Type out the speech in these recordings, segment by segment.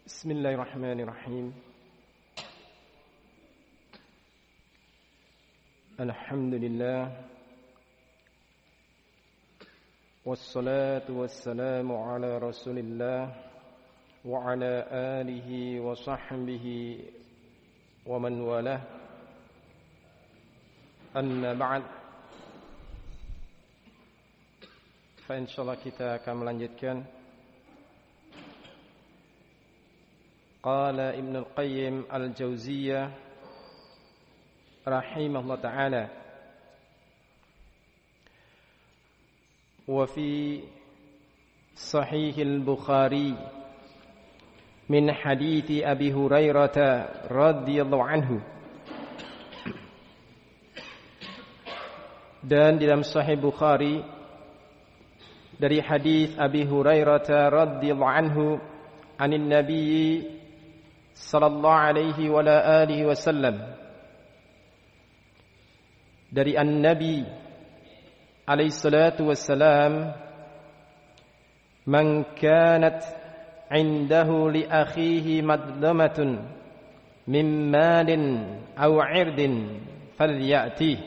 Bismillahirrahmanirrahim. Alhamdulillah. Wassalatu wassalamu ala Rasulillah wa ala alihi wa sahbihi wa man walah. Amma ba'd. Fa insyaallah kita akan melanjutkan. Qala Ibnu Al-Qayyim Al-Jauziyah rahimahullah ta'ala wa fi Sahih Al-Bukhari min hadithi Abi Hurairah radhiyallahu anhu, dan di dalam Sahih Bukhari dari hadis Abi Hurairah radhiyallahu anhu anin Nabi sallallahu alaihi wa ala alihi wasallam, dari an-Nabi alaihi salatu wassalam, man kanat indahu li akhihi madlamatun min malin aw 'irdin falyati.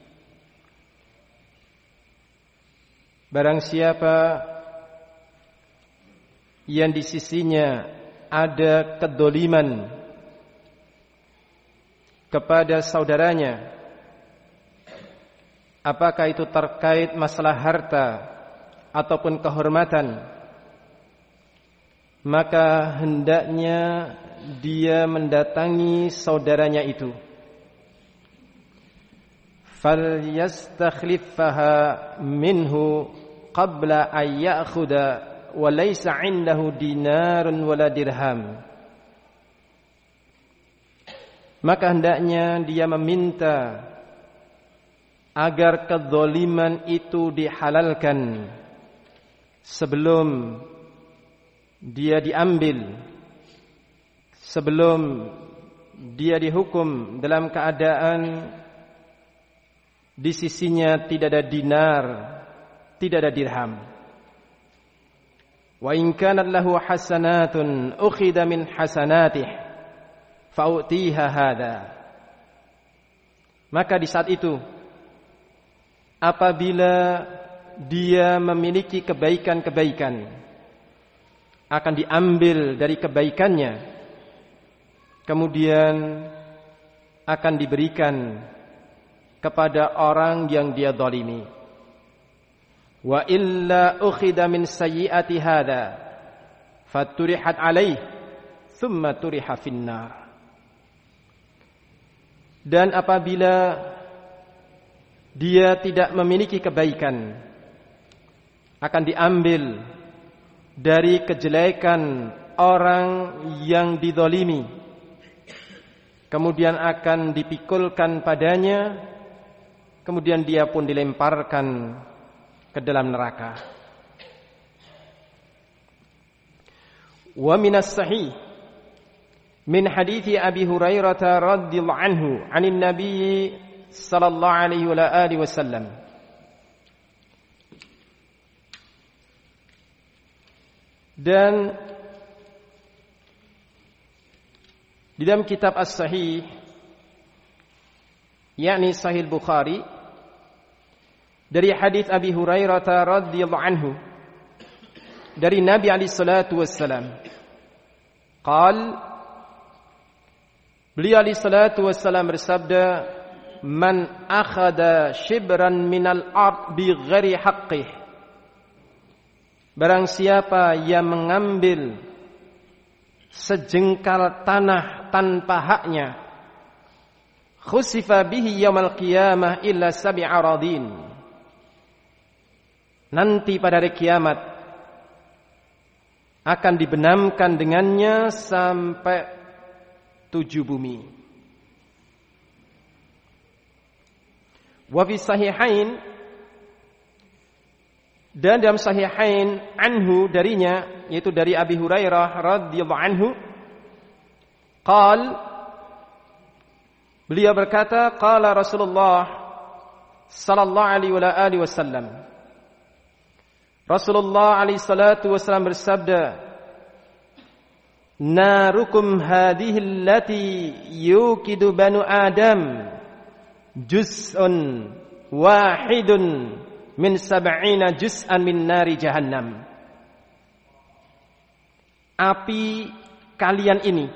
Barang siapa yang di sisinya ada kedoliman kepada saudaranya, apakah itu terkait masalah harta ataupun kehormatan, maka hendaknya dia mendatangi saudaranya itu. Falyastakhlifaha minhu qabla an ya'khudha wa laysa 'indahu dinarun wala dirham. Maka hendaknya dia meminta agar kezaliman itu dihalalkan sebelum dia diambil, sebelum dia dihukum dalam keadaan di sisinya tidak ada dinar, tidak ada dirham. Wa in kanat lahu hasanatun ukhidha min hasanatih fa'utiha hadha. Maka di saat itu, apabila dia memiliki kebaikan-kebaikan, akan diambil dari kebaikannya, kemudian akan diberikan kepada orang yang dia zalimi. Wa illa ukhidha min sayyiati hadha faturihat alaih thumma turiha finnar. Dan apabila dia tidak memiliki kebaikan, akan diambil dari kejelekan orang yang dizalimi, kemudian akan dipikulkan padanya, kemudian dia pun dilemparkan ke dalam neraka. Wa minas sahih min hadithi Abi Hurairah radhiyallahu anhu anin Nabi sallallahu alaihi wa alihi wasallam, dan di dalam kitab As-Sahih, yakni Sahih Bukhari, dari hadis Abi Hurairah radhiyallahu anhu dari Nabi alaihi salatu wassalam, beliau alaihi salatu wassalam bersabda, man akhadha shibran minal ard bi ghairi haqqih, barang siapa yang mengambil sejengkal tanah tanpa haknya, khusifa bihi yaumal qiyamah illa sab'i aradin, nanti pada hari kiamat akan dibenamkan dengannya sampai 7 bumi. Wa fi sahihain, dan dalam sahihain anhu, darinya, yaitu dari Abi Hurairah radhiyallahu anhu, beliau berkata, qala Rasulullah sallallahu alaihi wasallam, Rasulullah alaihi salatu wasallam bersabda, narukum hadhihi allati yuqidu banu Adam juz'un wahidun min 70 juz'an min nari jahannam. Api kalian ini,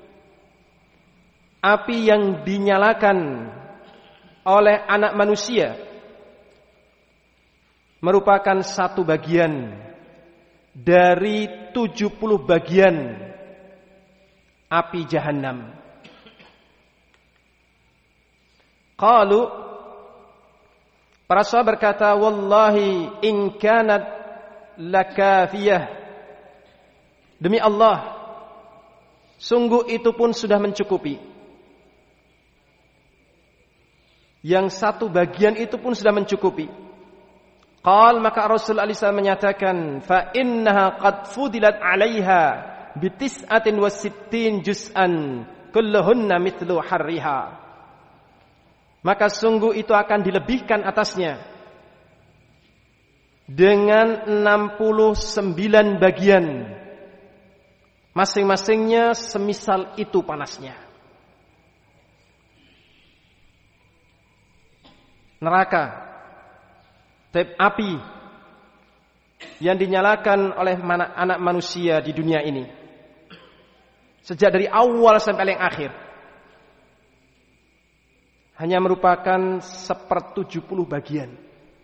api yang dinyalakan oleh anak manusia, merupakan satu bagian dari 70 bagian api jahannam. Qalu, para sahabat berkata, wallahi in kanat lakafiyah, demi Allah, sungguh itu pun sudah mencukupi. Yang satu bagian itu pun sudah mencukupi. Qal, maka Rasul alaihi menyatakan, fa innaha qad fudilat 'alaiha bi 69 juz'an kulluhunna mithlu harriha. Maka sungguh itu akan dilebihkan atasnya dengan 69 bagian, masing-masingnya semisal itu panasnya. Neraka, api yang dinyalakan oleh anak manusia di dunia ini, sejak dari awal sampai yang akhir, hanya merupakan 1/70 bagian.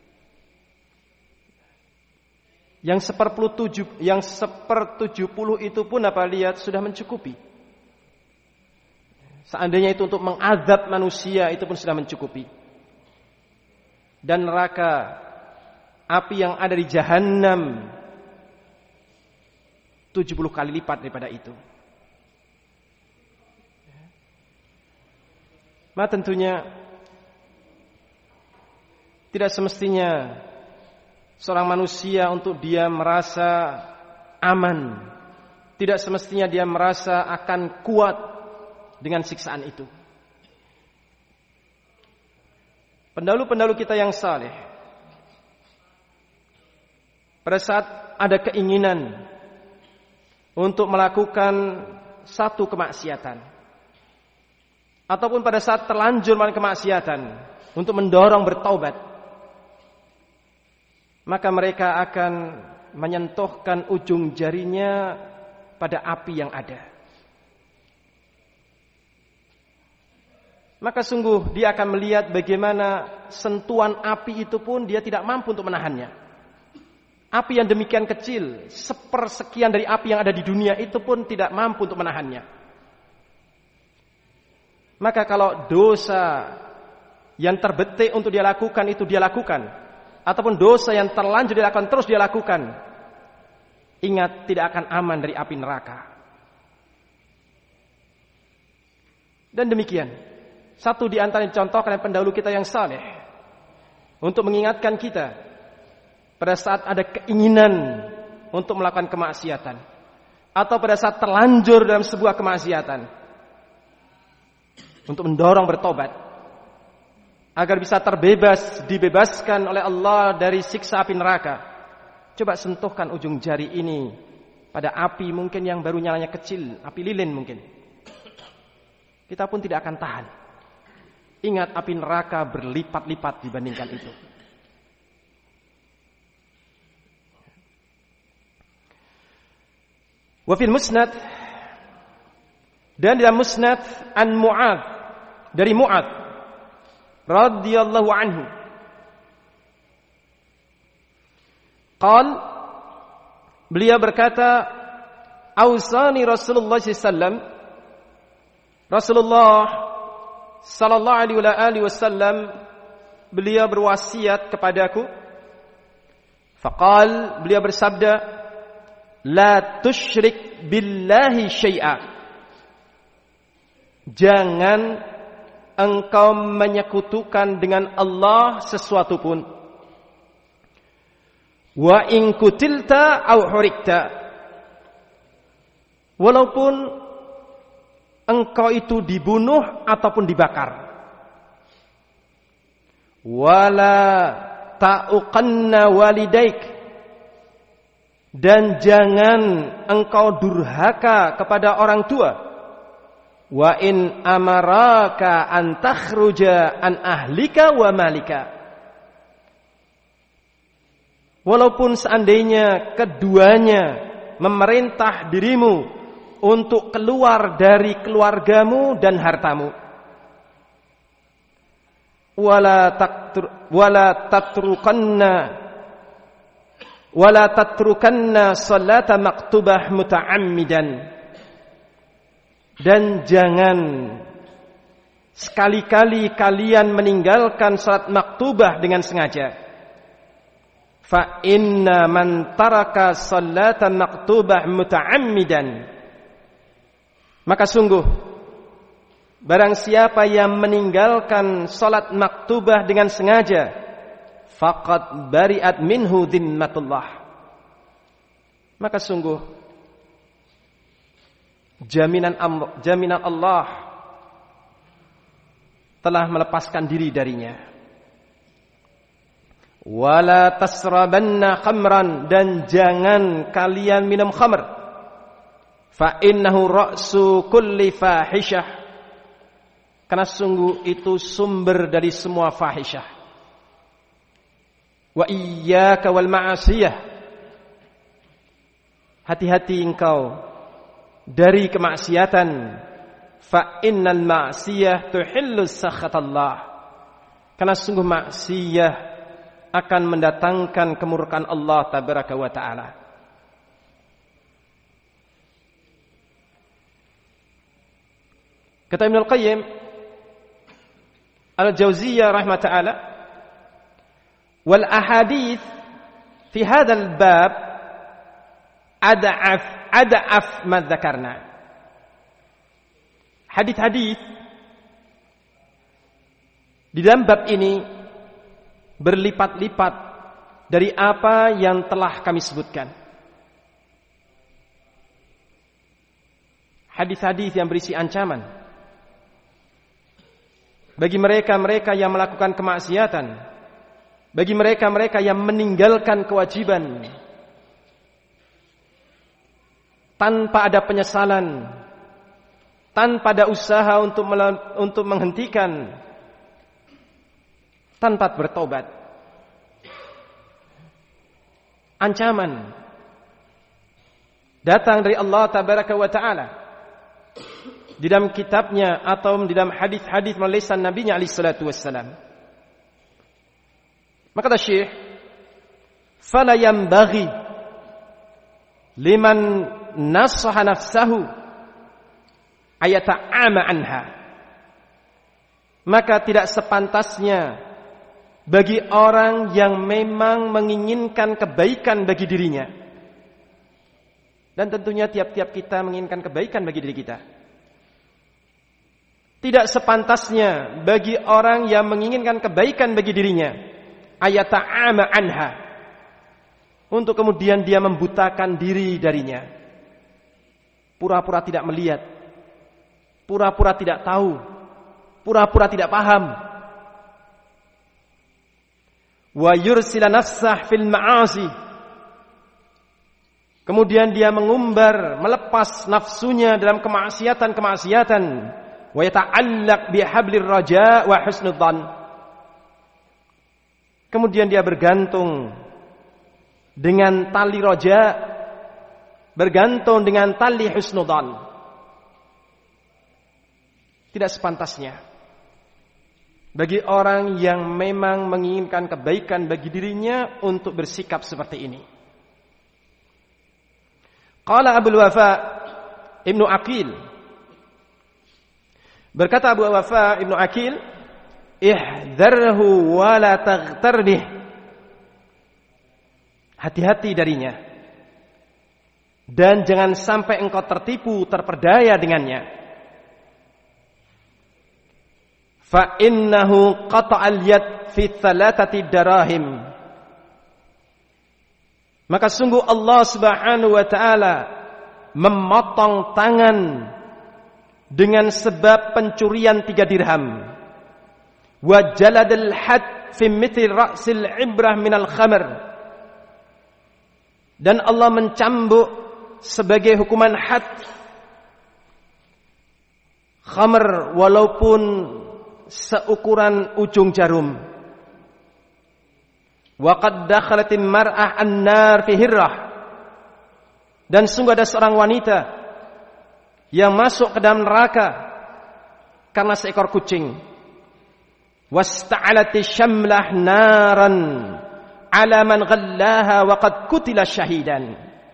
Yang 1/70 itu pun lihat sudah mencukupi. Seandainya itu untuk mengazab manusia, itu pun sudah mencukupi. Dan neraka, api yang ada di Jahannam 70 kali lipat daripada itu. Maka tentunya tidak semestinya seorang manusia untuk dia merasa aman. Tidak semestinya dia merasa akan kuat dengan siksaan itu. Pendahulu-pendahulu kita yang saleh, pada saat ada keinginan untuk melakukan satu kemaksiatan, ataupun pada saat terlanjur melakukan kemaksiatan untuk mendorong bertaubat, maka mereka akan menyentuhkan ujung jarinya pada api yang ada. Maka sungguh dia akan melihat bagaimana sentuhan api itu pun dia tidak mampu untuk menahannya. Api yang demikian kecil, 1/sekian dari api yang ada di dunia itu pun tidak mampu untuk menahannya. Maka kalau dosa yang terbetik untuk dia lakukan itu dia lakukan, ataupun dosa yang terlanjur dia lakukan terus dia lakukan, ingat tidak akan aman dari api neraka. Dan demikian, satu di antara dicontohkan oleh pendahulu kita yang saleh untuk mengingatkan kita pada saat ada keinginan untuk melakukan kemaksiatan, atau pada saat terlanjur dalam sebuah kemaksiatan, untuk mendorong bertobat agar bisa dibebaskan oleh Allah dari siksa api neraka. Coba sentuhkan ujung jari ini pada api mungkin yang baru nyalanya kecil, api lilin mungkin. Kita pun tidak akan tahan. Ingat, api neraka berlipat-lipat dibandingkan itu. Wa fil musnad, dan dalam musnad an Mu'adz, dari Mu'adz radhiyallahu anhu, beliau berkata, ausani Rasulullah sallallahu alaihi wasallam, beliau berwasiat kepadaku. Faqal, beliau bersabda, la tusyrik billahi syai'a, jangan engkau menyekutukan dengan Allah sesuatu pun. Wa in kutilta aw hurikta, walaupun engkau itu dibunuh ataupun dibakar. Wala ta'uqanna walidaik, Dan jangan engkau durhaka kepada orang tua. Wa in amaraka an takhruja an ahlika wa malika. Walaupun seandainya keduanya memerintah dirimu untuk keluar dari keluargamu dan hartamu. Wala tatrukanna salata maktubah muta'ammidan. Dan jangan sekali-kali kalian meninggalkan salat maktubah dengan sengaja. Fa inna man taraka salata maktubah muta'ammidan, maka sungguh barang siapa yang meninggalkan salat maktubah dengan sengaja, faqad bari'at minhu dhimmatullah, maka sungguh jaminan Allah telah melepaskan diri darinya. Wala tasrabanna khamran, dan jangan kalian minum khamr. Fa innahu ra'su kulli fahisyah, karena sungguh itu sumber dari semua fahisyah. Wa iyyaka wal ma'asiyah, hati-hati engkau dari kemaksiatan. Fa innal ma'siyah tuhillu sakhatallah, karena sungguh maksiyah akan mendatangkan kemurkaan Allah tabaraka wa ta'ala. Kata Ibnu Al-Qayyim Al-Jauziyah rahimah ta'ala, wal ahadith fi hadzal bab ad'af ma dzakarna. Hadis-hadis di dalam bab ini berlipat-lipat dari apa yang telah kami sebutkan. Hadis-hadis yang berisi ancaman bagi mereka-mereka yang melakukan kemaksiatan, bagi mereka-mereka yang meninggalkan kewajiban tanpa ada penyesalan, tanpa ada usaha untuk menghentikan, tanpa bertobat. Ancaman datang dari Allah tabaraka wa ta'ala di dalam kitabnya atau di dalam hadis-hadis melalui lisan Nabi-Nya alaihi salatu wassalam. Maka kata Syekh, fala yanbaghi liman nasaha nafsahu ayata'ama anha, maka tidak sepantasnya bagi orang yang memang menginginkan kebaikan bagi dirinya. Dan tentunya tiap-tiap kita menginginkan kebaikan bagi diri kita. Tidak sepantasnya bagi orang yang menginginkan kebaikan bagi dirinya ayata'ama anha, untuk kemudian dia membutakan diri darinya, pura-pura tidak melihat, pura-pura tidak tahu, pura-pura tidak paham. Wa yursila nafsah fil ma'asi, kemudian dia mengumbar, melepas nafsunya dalam kemaksiatan-kemaksiatan. Wa yata'allaq bihablir raja wa husnudzan, kemudian dia bergantung dengan tali raja, bergantung dengan tali husnudzan. Tidak sepantasnya bagi orang yang memang menginginkan kebaikan bagi dirinya untuk bersikap seperti ini. Qala Abul Wafa Ibnu Aqil, berkata Abu Wafa Ibnu Aqil, ihdharhu wa la taghtarnih, hati-hati darinya dan jangan sampai engkau tertipu, terperdaya dengannya. Fa innahu qata'al yad fi thalathati darahim, maka sungguh Allah Subhanahu wa taala memotong tangan dengan sebab pencurian 3 dirham. Wa jaladal had fi mithli ra'sil ibrah minal khamr, Dan Allah mencambuk sebagai hukuman had khamr walaupun seukuran ujung jarum. Wa qad dakhalatil mar'ah an-nar fi hirrah. Dan sungguh ada seorang wanita yang masuk ke dalam neraka karena seekor kucing. Wasta'alati syamlah naran ala man ghallaha wa qad kutila syahidan.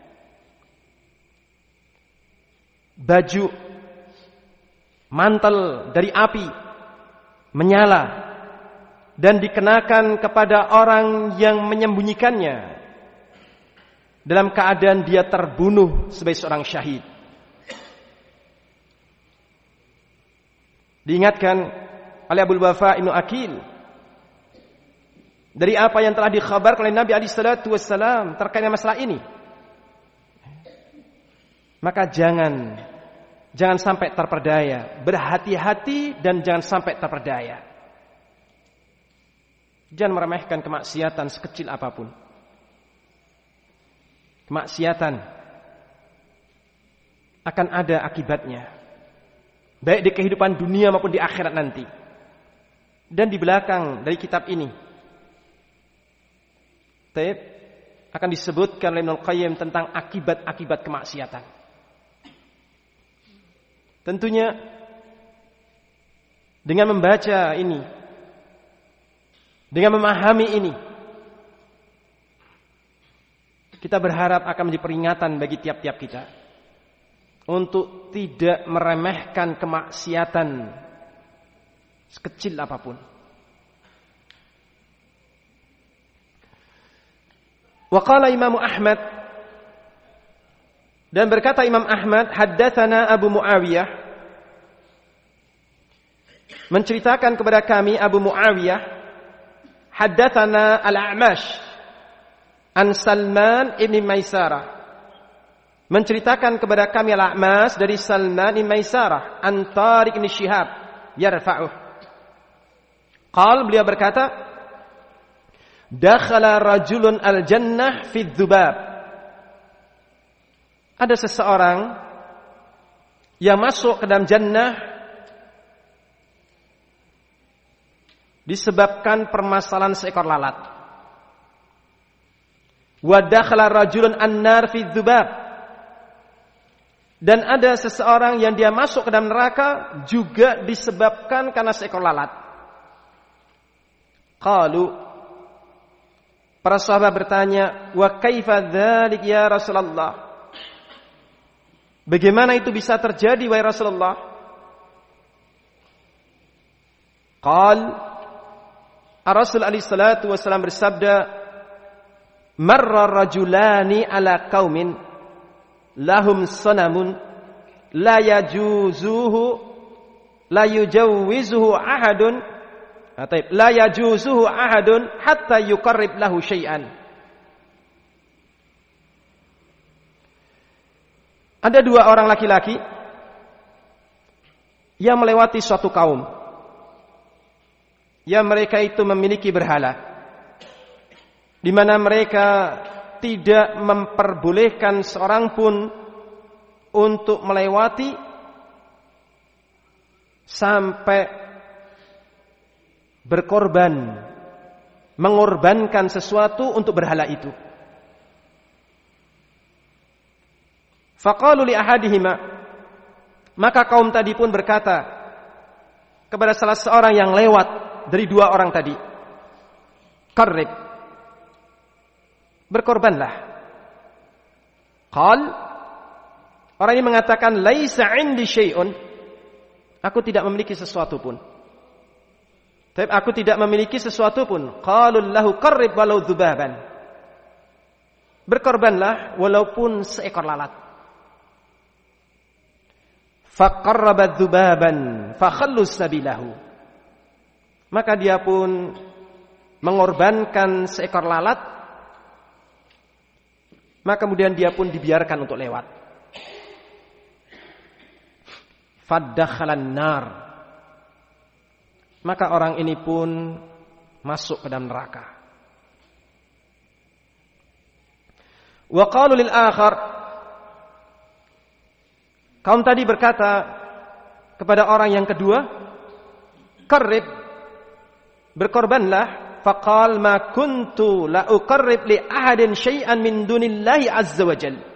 Baju mantel dari api menyala dan dikenakan kepada orang yang menyembunyikannya dalam keadaan dia terbunuh sebagai seorang syahid. Diingatkan oleh Abu Wafa Ibnu Aqil dari apa yang telah dikhabarkan oleh Nabi alaihi salatu wassalam terkait dengan masalah ini. Maka jangan sampai terperdaya, berhati-hati dan jangan sampai terperdaya. Jangan meremehkan kemaksiatan sekecil apapun. Kemaksiatan akan ada akibatnya, baik di kehidupan dunia maupun di akhirat nanti. Dan di belakang dari kitab ini akan disebutkan oleh Ibnu Qayyim tentang akibat-akibat kemaksiatan. Tentunya dengan membaca ini, dengan memahami ini, kita berharap akan menjadi peringatan bagi tiap-tiap kita untuk tidak meremehkan kemaksiatan sekecil apapun. Wa qala Imam Ahmad, dan berkata Imam Ahmad, haddatsana Abu Muawiyah, menceritakan kepada kami Abu Muawiyah, haddatsana Al-A'mash an Salman ibn Maisarah, menceritakan kepada kami Al-A'mash dari Salman ibn Maisarah an Tariq ibn Shihab yarfa'uh. Qal, beliau berkata, dakhala rajulun al-jannah fi dzubab. Ada seseorang yang masuk ke dalam jannah disebabkan permasalahan seekor lalat. Wa dakhala rajulun an-nar fi dzubab. Dan ada seseorang yang dia masuk ke dalam neraka juga disebabkan karena seekor lalat. Qalu, para sahabat bertanya, wa kaifa dzalik ya Rasulullah? Bagaimana itu bisa terjadi wahai Rasulullah? Qal, Rasul alaihi salatu wasallam bersabda, marra rajulani ala qaumin lahum sanamun la yujawwizuhu ahadun hatta yuqarrib lahu syai'an. Ada dua orang laki-laki yang melewati suatu kaum yang mereka itu memiliki berhala, di mana mereka tidak memperbolehkan seorang pun untuk melewati sampai berkorban, mengorbankan sesuatu untuk berhala itu. Faqalu li ahadihima, maka kaum tadi pun berkata kepada salah seorang yang lewat dari dua orang tadi, qarrib, berkorbanlah. Qal, orang ini mengatakan, laisa indi syai'un, aku tidak memiliki sesuatu pun. Tapi aku tidak memiliki sesuatu pun. Qalul lahu qarrib walau dzubaban, berkorbanlah walaupun seekor lalat. Faqarrabat dzubaban fakhallus sabilahu, maka dia pun mengorbankan seekor lalat, maka kemudian dia pun dibiarkan untuk lewat. Faddakhalan nar, maka orang ini pun masuk ke dalam neraka. Wa qalu lil akhar, kaum tadi berkata kepada orang yang kedua, qarrib, berkorbanlah. Faqal ma kuntu la uqarrib li ahadin syai'an min dunillahi azza wa jalla.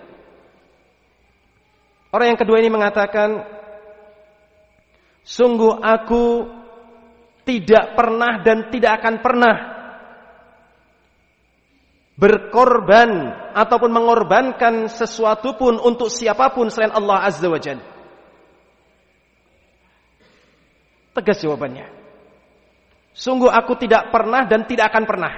Orang yang kedua ini mengatakan, sungguh aku tidak pernah dan tidak akan pernah berkorban ataupun mengorbankan sesuatu pun untuk siapapun selain Allah azza wa jalla. Tegas jawabannya. Sungguh aku tidak pernah dan tidak akan pernah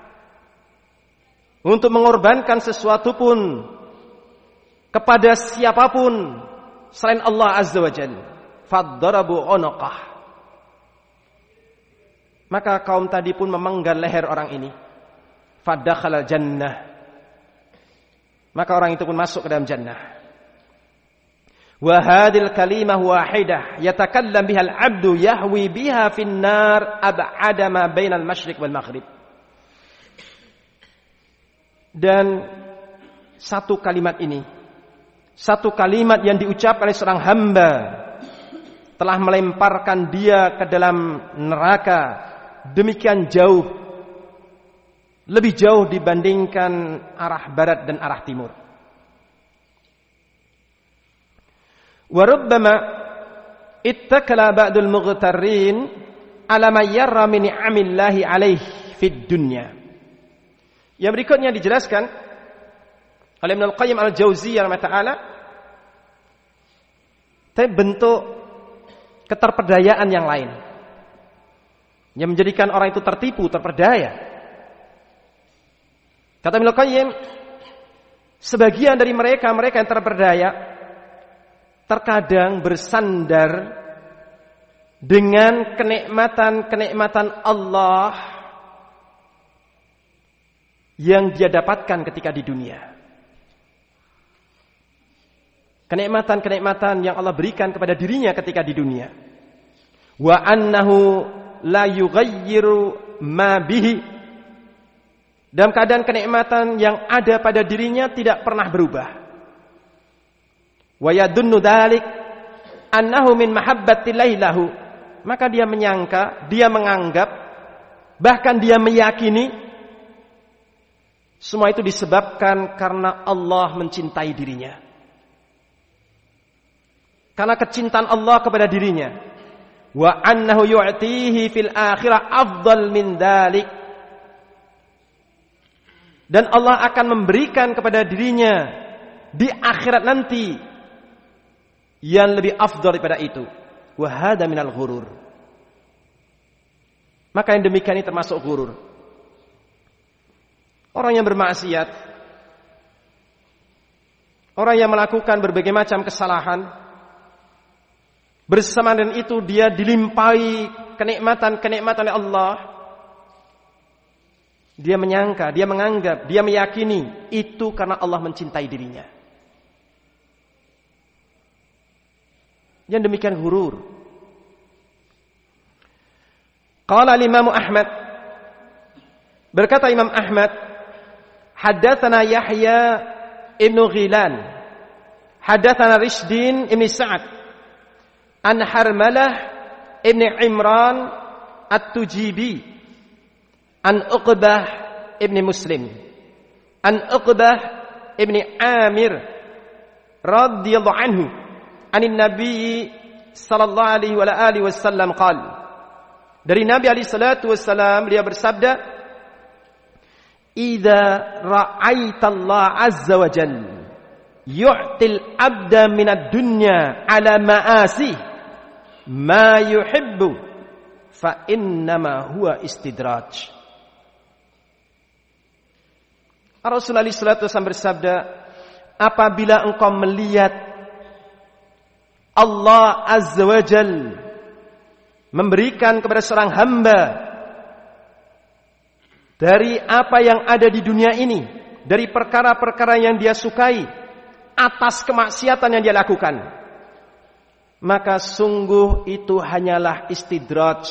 untuk mengorbankan sesuatu pun kepada siapapun selain Allah azza wa jalla. Faddarabu unqah. Maka kaum tadi pun memenggal leher orang ini. Fadakhala jannah. Maka orang itu pun masuk ke dalam jannah. Wa hadhil kalimah wahidah yatakallam biha al-'abdu yahwi biha fin nar ab'ada ma bainal masyriq wal maghrib. Dan satu kalimat ini, satu kalimat yang diucapkan oleh seorang hamba telah melemparkan dia ke dalam neraka demikian jauh, lebih jauh dibandingkan arah barat dan arah timur. Wa rubbama ittakala ba'dul mughtarrin ala ma yarra min ni'amillahi alaihi fid dunya. Yang berikutnya dijelaskan oleh Ibnu Al-Qayyim Al-Jauziyah rahimahullah, tapi bentuk keterperdayaan yang lain yang menjadikan orang itu tertipu, terperdaya. Kata Ibnu Al-Qayyim, sebagian dari mereka yang terperdaya terkadang bersandar dengan kenikmatan Allah yang dia dapatkan ketika di dunia. Kenikmatan yang Allah berikan kepada dirinya ketika di dunia. Wa annahu la yughayyiru ma bihi. Dalam keadaan kenikmatan yang ada pada dirinya tidak pernah berubah. Wa yadunnu dzalik annahu min mahabbatillahi lahu. Maka dia menyangka, dia menganggap, bahkan dia meyakini semua itu disebabkan karena Allah mencintai dirinya. Karena kecintaan Allah kepada dirinya. Wa annahu yu'tihi fil akhirah afdal min dzalik. Dan Allah akan memberikan kepada dirinya di akhirat nanti yang lebih afdal daripada itu. Wa hadza minal ghurur. Maka yang demikian ini termasuk ghurur. Orang yang bermaksiat, orang yang melakukan berbagai macam kesalahan, bersama dengan itu dia dilimpahi kenikmatan oleh Allah. Dia menyangka, dia menganggap, dia meyakini itu karena Allah mencintai dirinya. Yang demikian ghurur. Qala Imam Ahmad, berkata Imam Ahmad, haddatsana Yahya ibnu Ghilan, haddatsana Rishdin ibn Sa'ad, an Harmalah ibn Imran at-Tujibi, an Uqbah ibn Muslim, an Uqbah ibn Amir radhiyallahu anhu, anin Nabi sallallahu alaihi wa alihi wasallam qala, dari Nabi alaihi salatu wasallam dia bersabda, idza ra'aitallaha azza wa jalla yu'til abda minad dunya ala ma'asi ma yuhibbu fa innama huwa istidraj. Rasulullah sallallahu alaihi wasallam bersabda, apabila engkau melihat Allah azza wa jalla memberikan kepada seorang hamba dari apa yang ada di dunia ini, dari perkara-perkara yang dia sukai atas kemaksiatan yang dia lakukan, maka sungguh itu hanyalah istidraj.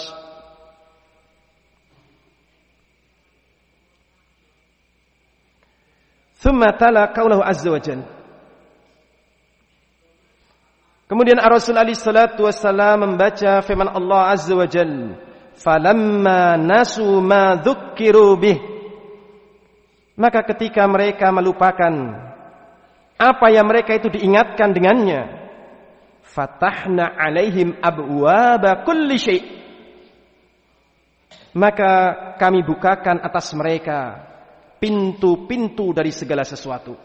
Thumma tala qaulahu azza wa jalla. Kemudian Rasul alaihi salatu wassalam membaca firman Allah azza wa jalla, "Falamma nasu ma dzukkiru bih." Maka ketika mereka melupakan apa yang mereka itu diingatkan dengannya, fatahna alaihim abwaaba kulli syai'. Maka kami bukakan atas mereka pintu-pintu dari segala sesuatu.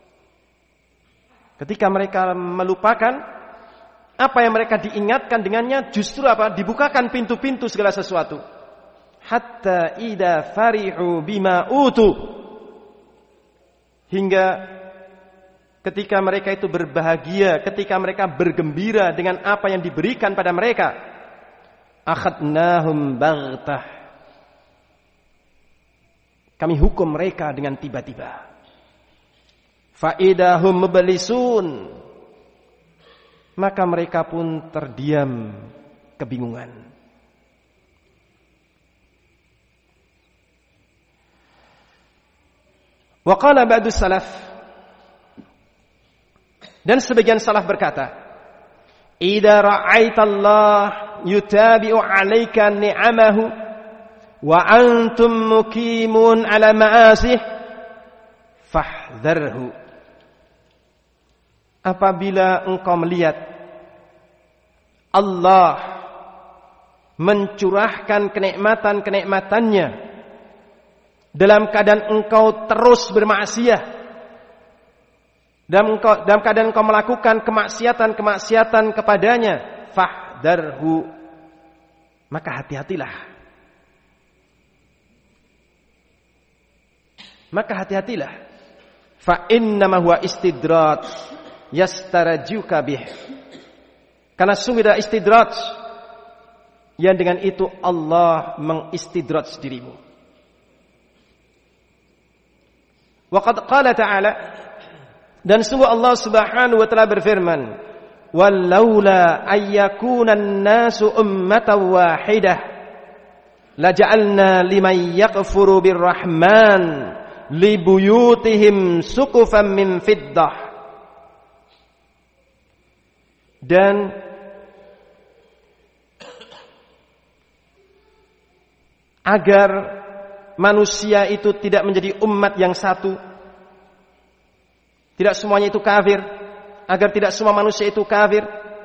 Ketika mereka melupakan apa yang mereka diingatkan dengannya, justru apa? Dibukakan pintu-pintu segala sesuatu. Hatta idza farihu bima utu. Hingga ketika mereka itu berbahagia, ketika mereka bergembira dengan apa yang diberikan pada mereka, akhadnahum baghtah. Kami hukum mereka dengan tiba-tiba. Fa idahum mublisun. Maka mereka pun terdiam kebingungan. Wa qala ba'du salaf, dan sebagian salaf berkata, idza ra'aita Allah yutabi'u 'alaika ni'amahu wa antum muqimun 'ala ma'asih fahdharhu. Apabila engkau melihat Allah mencurahkan kenikmatan-kenikmatannya dalam keadaan engkau terus bermaksiat, dalam keadaan engkau melakukan kemaksiatan kepadanya, fahdharhu, maka hati-hatilah. Maka hati-hatilah. Fa innama huwa istidraj yastarajuka bih. Karena sungguh ada istidraj yang dengan itu Allah mengistidraj dirimu. Wa qad qala ta'ala, dan sungguh Allah Subhanahu wa taala berfirman, walaula ayyakuna an-nasu ummatan wahidah laja'alna liman yakfuru birrahman libuyutihim suqufan min fiddah. Dan agar manusia itu tidak menjadi umat yang satu, tidak semuanya itu kafir, agar tidak semua manusia itu kafir,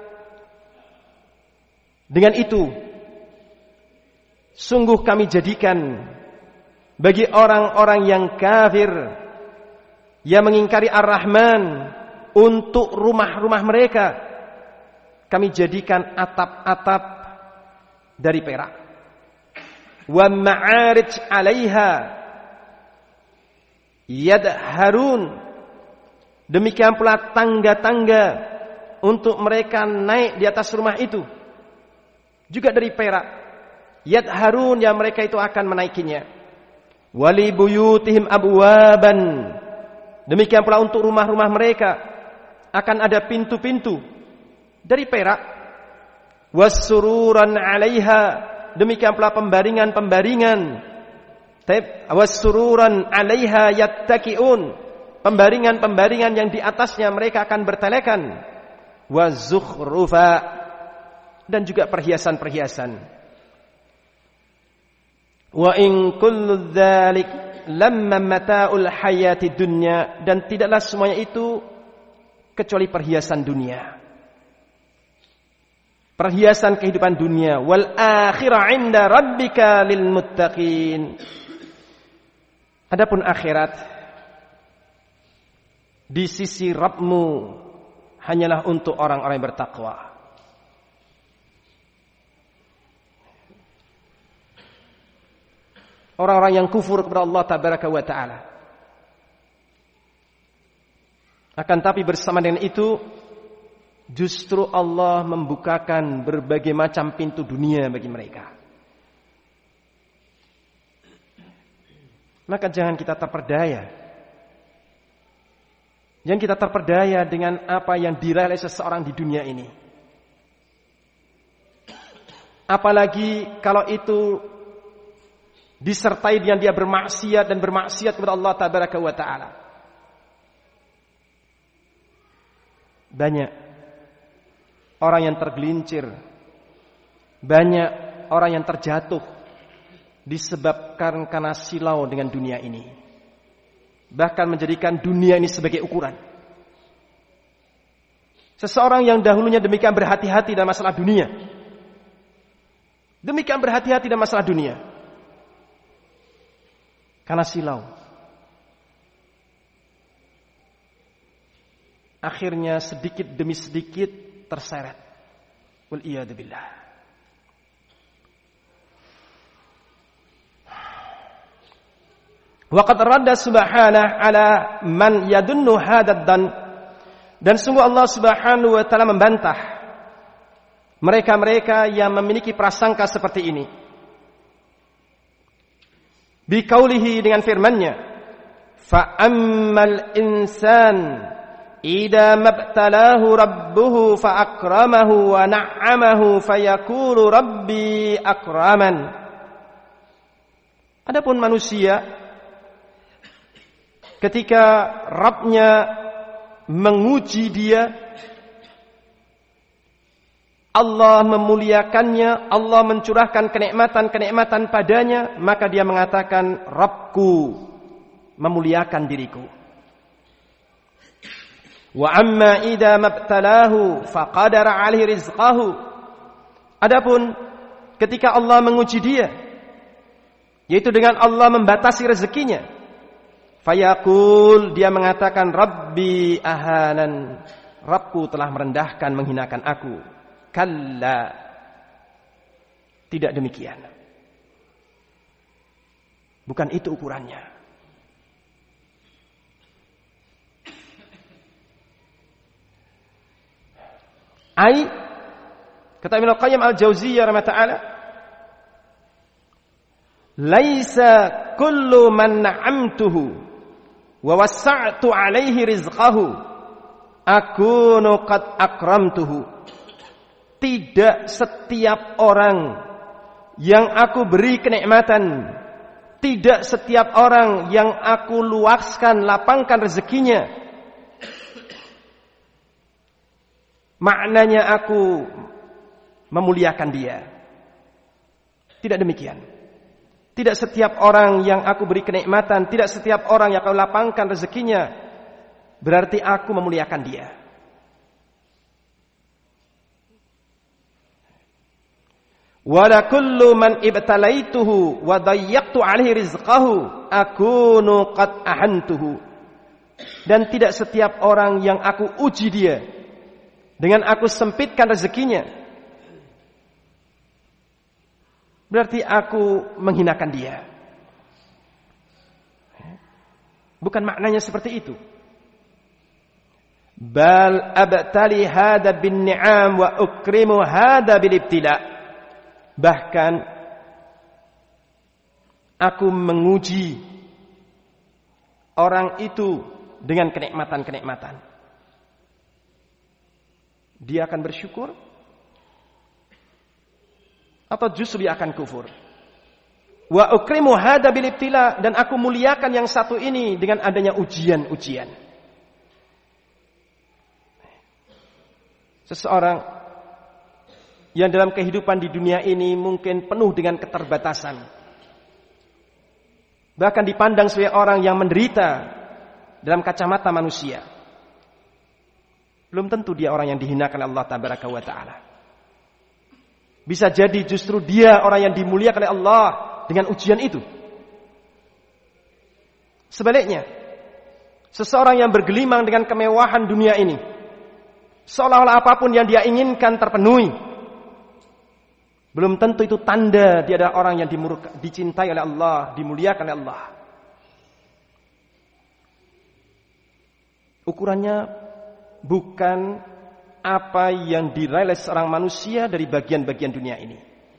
dengan itu sungguh kami jadikan bagi orang-orang yang kafir yang mengingkari Ar-Rahman untuk rumah-rumah mereka, kami jadikan atap-atap dari perak. Wa ma'arij 'alaiha yadharun. Demikian pula tangga-tangga untuk mereka naik di atas rumah itu juga dari perak. Yadharun, yang mereka itu akan menaikinya. Wali buyutihim abwaban. Demikian pula untuk rumah-rumah mereka akan ada pintu-pintu dari perak. Wassururan 'alaiha, demikian pula pembaringan-pembaringan. Wassururan 'alaiha yattaqiun, pembaringan-pembaringan yang di atasnya mereka akan bertelekan. Wazukhrufa, dan juga perhiasan-perhiasan. Wa in kullu dzalik lamma mata'ul hayati dunya, dan tidaklah semuanya itu kecuali perhiasan dunia, perhiasan kehidupan dunia. Wal akhirah 'inda rabbika lil muttaqin. Adapun akhirat di sisi Rabbmu hanyalah untuk orang-orang yang bertakwa. Orang-orang yang kufur kepada Allah tabaraka wa taala. Akan tapi bersama dengan itu, justru Allah membukakan berbagai macam pintu dunia bagi mereka. Maka jangan kita terperdaya. Jangan kita terperdaya dengan apa yang diraih oleh seseorang di dunia ini. Apalagi kalau itu disertai dengan dia bermaksiat dan bermaksiat kepada Allah tabaraka wa taala. Banyak orang yang tergelincir, banyak orang yang terjatuh disebabkan karena silau dengan dunia ini. Bahkan menjadikan dunia ini sebagai ukuran. Seseorang yang dahulunya demikian berhati-hati dalam masalah dunia, demikian berhati-hati dalam masalah dunia, karena silau, akhirnya sedikit demi sedikit terseret. Wal iyadu billah. Wa qad radda subhanahu ala man yadunnu hadad dan sungguh Allah Subhanahu wa taala membantah mereka-mereka yang memiliki prasangka seperti ini. Biqaulihi dengan firman-Nya, fa ammal insan idza mabtalahu rabbuhu fa akramahu wa na'amahu fayaqulu rabbi akraman. Adapun manusia ketika Rabb-Nya menguji dia, Allah memuliakannya, Allah mencurahkan kenikmatan-kenikmatan padanya, maka dia mengatakan, Rabbku memuliakan diriku. Wa amma idza mabtalahu faqadara 'alaihi rizqahu. Adapun ketika Allah menguji dia, yaitu dengan Allah membatasi rezekinya, fayaqul, dia mengatakan, Rabbi ahanan, Rabbku telah merendahkan, menghinakan aku. Kalla, tidak demikian. Bukan itu ukurannya. Kata Ibnu Qayyim al-Jauziyah rahimahullah, laisa kullu man na'amtuhu wa wassa'tu 'alaihi rizqahu akunu qad akramtuhu. Tidak setiap orang yang aku beri kenikmatan, tidak setiap orang yang aku luaskan, lapangkan rezekinya, maknanya aku memuliakan dia. Tidak demikian. Tidak setiap orang yang aku beri kenikmatan, tidak setiap orang yang aku lapangkan rezekinya, berarti aku memuliakan dia. Wala kullu man ibtalaituhu wa dayyaqtu 'alaihi rizqahu akunu qad ahantuhu. Dan tidak setiap orang yang aku uji dia dengan aku sempitkan rezekinya, berarti aku menghinakan dia. Bukan maknanya seperti itu. Bal abtali hada bin ni'am wa ukrimu hada bil ibtila. Bahkan aku menguji orang itu dengan kenikmatan-kenikmatan. Dia akan bersyukur atau justru dia akan kufur. Wa ukrimu hada bil ibtila, dan aku muliakan yang satu ini dengan adanya ujian-ujian. Seseorang yang dalam kehidupan di dunia ini mungkin penuh dengan keterbatasan, bahkan dipandang sebagai orang yang menderita dalam kacamata manusia, belum tentu dia orang yang dihinakan Allah tabaraka wa ta'ala. Bisa jadi justru dia orang yang dimuliakan oleh Allah dengan ujian itu. Sebaliknya, seseorang yang bergelimang dengan kemewahan dunia ini, seolah-olah apapun yang dia inginkan terpenuhi, belum tentu itu tanda dia adalah orang yang dicintai oleh Allah, dimuliakan oleh Allah. Ukurannya bukan apa yang diraih seorang manusia dari bagian-bagian dunia ini.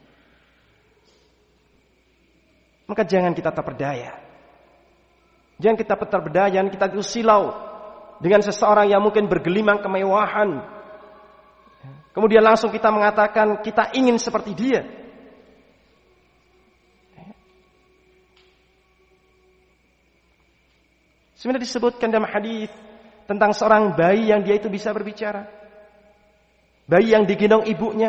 Maka jangan kita terperdaya. Jangan kita terperdaya, kita itu silau dengan seseorang yang mungkin bergelimang kemewahan. Kemudian langsung kita mengatakan kita ingin seperti dia. Sebenarnya disebutkan dalam hadis tentang seorang bayi yang dia itu bisa berbicara. Bayi yang digendong ibunya.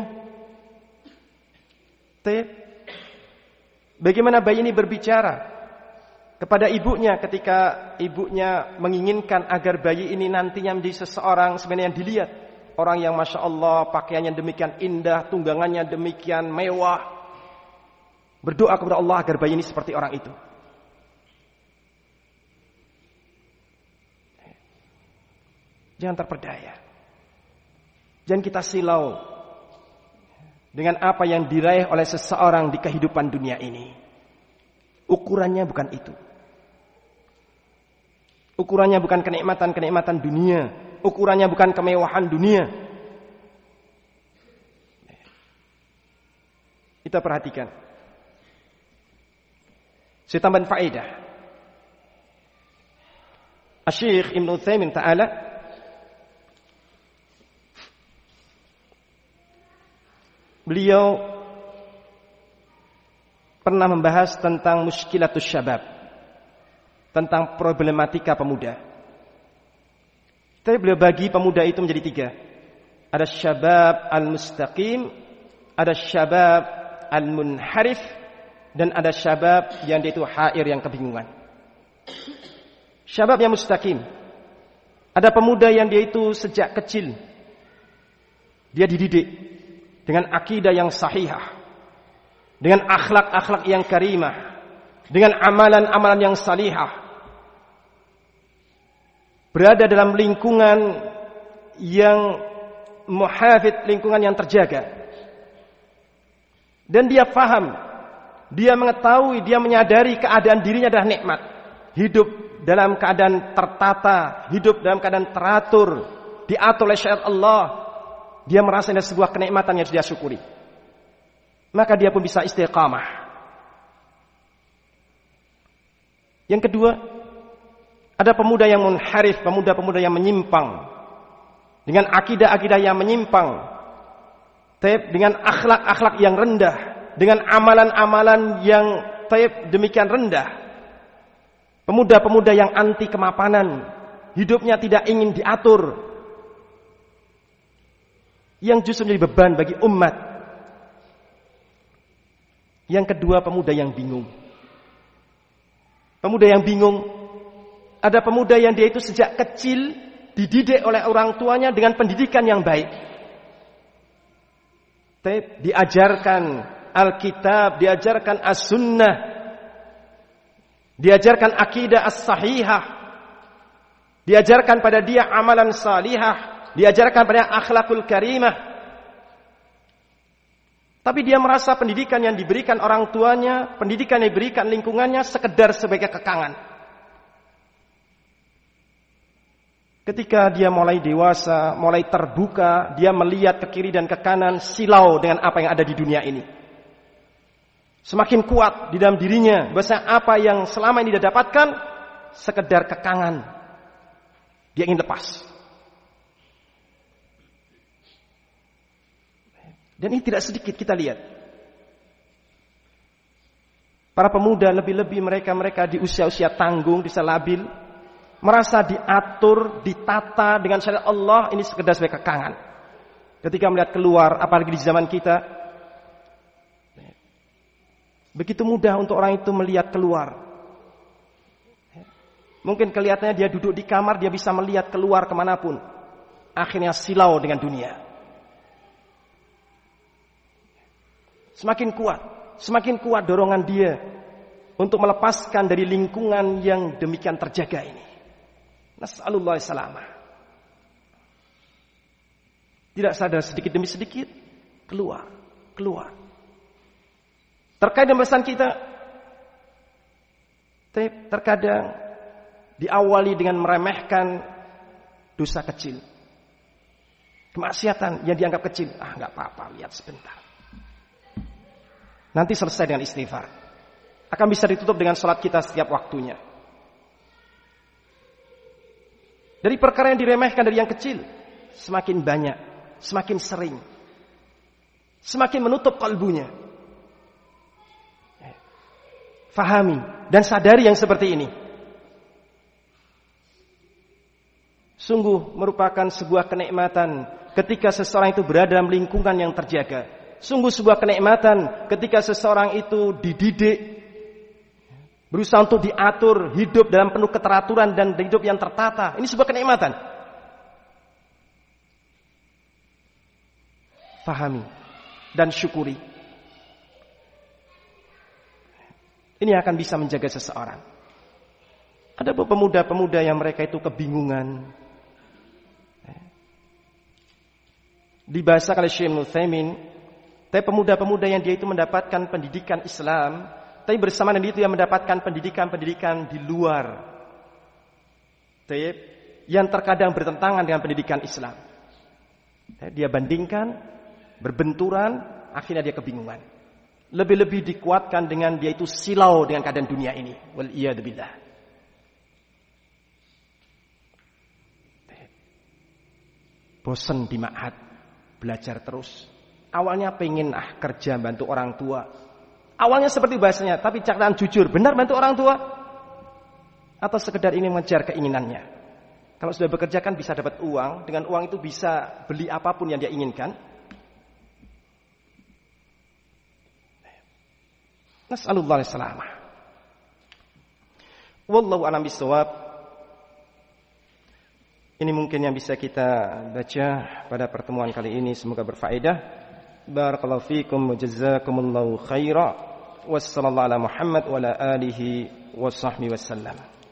Bagaimana bayi ini berbicara kepada ibunya ketika ibunya menginginkan agar bayi ini nantinya menjadi seseorang sebenarnya yang dilihat. Orang yang Masya Allah pakaiannya demikian indah, tunggangannya demikian mewah. Berdoa kepada Allah agar bayi ini seperti orang itu. Jangan terperdaya. Jangan kita silau dengan apa yang diraih oleh seseorang di kehidupan dunia ini. Ukurannya bukan itu. Ukurannya bukan kenikmatan-kenikmatan dunia. Ukurannya bukan kemewahan dunia. Kita perhatikan. Saya tambahan faedah. Asy-Syaikh Ibnu Utsaimin ta'ala beliau pernah membahas tentang muskilatus syabab, tentang problematika pemuda. Tapi beliau bagi pemuda itu menjadi 3. Ada syabab al-mustaqim, ada syabab al-munharif, dan ada syabab yang dia itu hair, yang kebingungan. Syabab yang mustaqim, ada pemuda yang dia itu sejak kecil dia dididik dengan akidah yang sahihah, dengan akhlak-akhlak yang karimah, dengan amalan-amalan yang salihah. Berada dalam lingkungan yang muhafidh, lingkungan yang terjaga. Dan dia paham, dia mengetahui, dia menyadari keadaan dirinya adalah nikmat. Hidup dalam keadaan tertata, hidup dalam keadaan teratur, diatur oleh syariat Allah. Dia merasa ini sebuah kenikmatan yang harus dia syukuri. Maka dia pun bisa istiqamah. Yang kedua, ada pemuda yang munharif, pemuda-pemuda yang menyimpang, dengan akidah-akidah yang menyimpang, dengan akhlak-akhlak yang rendah, dengan amalan-amalan yang demikian rendah. Pemuda-pemuda yang anti kemapanan, hidupnya tidak ingin diatur, yang justru menjadi beban bagi umat. Yang kedua, pemuda yang bingung. Pemuda yang bingung. Ada pemuda yang dia itu sejak kecil dididik oleh orang tuanya dengan pendidikan yang baik. Diajarkan Alkitab, diajarkan As-Sunnah, diajarkan akidah as-sahihah, diajarkan pada dia amalan salihah, diajarkan pada akhlakul karimah. Tapi dia merasa pendidikan yang diberikan orang tuanya, pendidikan yang diberikan lingkungannya sekedar sebagai kekangan. Ketika dia mulai dewasa, mulai terbuka, dia melihat ke kiri dan ke kanan, silau dengan apa yang ada di dunia ini. Semakin kuat di dalam dirinya, bahwa apa yang selama ini dia dapatkan sekedar kekangan. Dia ingin lepas. Dan ini tidak sedikit kita lihat. Para pemuda, lebih-lebih mereka di usia-usia tanggung, di usia labil, merasa diatur, ditata dengan syariat Allah, ini sekedar sebagai kekangan. Ketika melihat keluar, apalagi di zaman kita, begitu mudah untuk orang itu melihat keluar. Mungkin kelihatannya dia duduk di kamar, dia bisa melihat keluar kemanapun. Akhirnya silau dengan dunia. Semakin kuat dorongan dia untuk melepaskan dari lingkungan yang demikian terjaga ini. Nas'alullah salamah. Tidak sadar sedikit demi sedikit keluar. Terkait dengan pesan kita, terkadang diawali dengan meremehkan dosa kecil, kemaksiatan yang dianggap kecil. Enggak apa-apa, lihat sebentar. Nanti selesai dengan istighfar. Akan bisa ditutup dengan salat kita setiap waktunya. Dari perkara yang diremehkan dari yang kecil, semakin banyak, semakin sering, semakin menutup kalbunya. Fahami dan sadari yang seperti ini. Sungguh merupakan sebuah kenikmatan ketika seseorang itu berada dalam lingkungan yang terjaga. Sungguh sebuah kenikmatan ketika seseorang itu dididik, berusaha untuk diatur, hidup dalam penuh keteraturan dan hidup yang tertata. Ini sebuah kenikmatan. Fahami dan syukuri. Ini akan bisa menjaga seseorang. Ada pemuda-pemuda yang mereka itu kebingungan. Dibahasakan oleh Syekh Utsaimin, tapi pemuda-pemuda yang dia itu mendapatkan pendidikan Islam, tapi bersamaan dengan itu yang mendapatkan pendidikan-pendidikan di luar, yang terkadang bertentangan dengan pendidikan Islam. Dia bandingkan, berbenturan, akhirnya dia kebingungan. Lebih-lebih dikuatkan dengan dia itu silau dengan keadaan dunia ini. Wal iyad billah. Bosan di ma'had, belajar terus. Awalnya pengen kerja bantu orang tua. Awalnya seperti bahasanya, tapi catatan jujur, benar bantu orang tua? Atau sekedar ini mengejar keinginannya? Kalau sudah bekerja kan bisa dapat uang, dengan uang itu bisa beli apapun yang dia inginkan. Nas'alullah as-salamah. Wallahu a'lam bishawab. Ini mungkin yang bisa kita baca pada pertemuan kali ini, semoga berfaedah. Barakallahu fikum wa jazakumullahu khaira. Wassallallahu ala Muhammad wa ala alihi wa sahbihi wasallam.